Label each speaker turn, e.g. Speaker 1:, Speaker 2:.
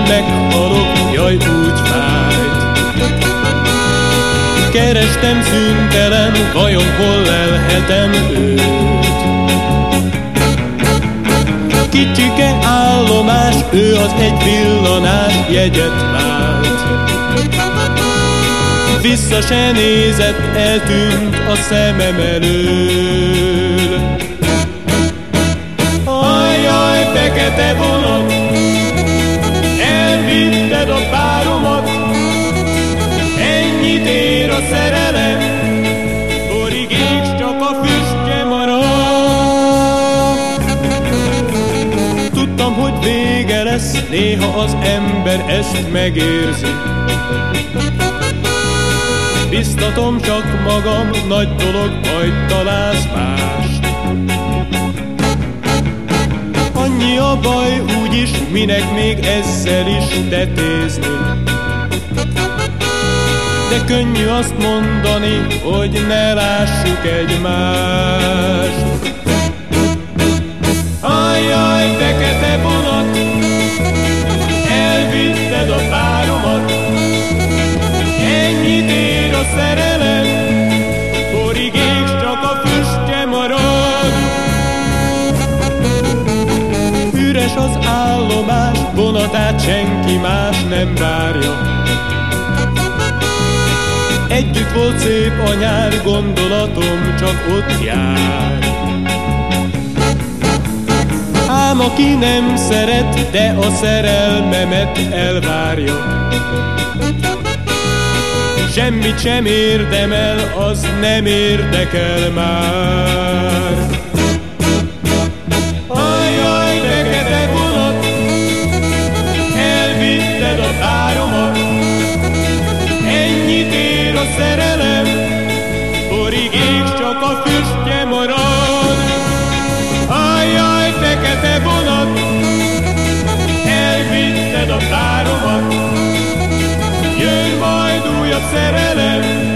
Speaker 1: meghalok, jaj úgy fájt. Kerestem szüntelen, vajon hol lelhetem őt? Kicsike állomás, ő az egy villanás jegyet vált. Vissza se nézett, eltűnt a szemem elől. Ajjaj, fekete vonat, elvitted a páromat, ennyit ér a szerelem, borig és csak a füstje marad. Tudtam, hogy vége lesz, néha az ember ezt megérzi. Biztatom csak magam, nagy dolog, majd találsz mást. Annyi a baj, úgyis, minek még ezzel is tetézni. De könnyű azt mondani, hogy ne lássuk egymást. Ajjaj, fekete vonat, elvitted a páromat, ennyit ér a szerelem, borig és csak a füstje marad. Üres az állomás, vonatát senki más nem várja. Együtt volt szép a nyár, gondolatom csak ott jár. Ám aki nem szeret, de a szerelmemet elvárja, semmit sem érdemel, az nem érdekel már. Ajjaj, fekete vonat, elvitted a páromat, ennyit ér a szerelem, borig és csak a füstje marad. Ajjaj, fekete vonat, elvitted a páromat, jön majd újabb szerelem,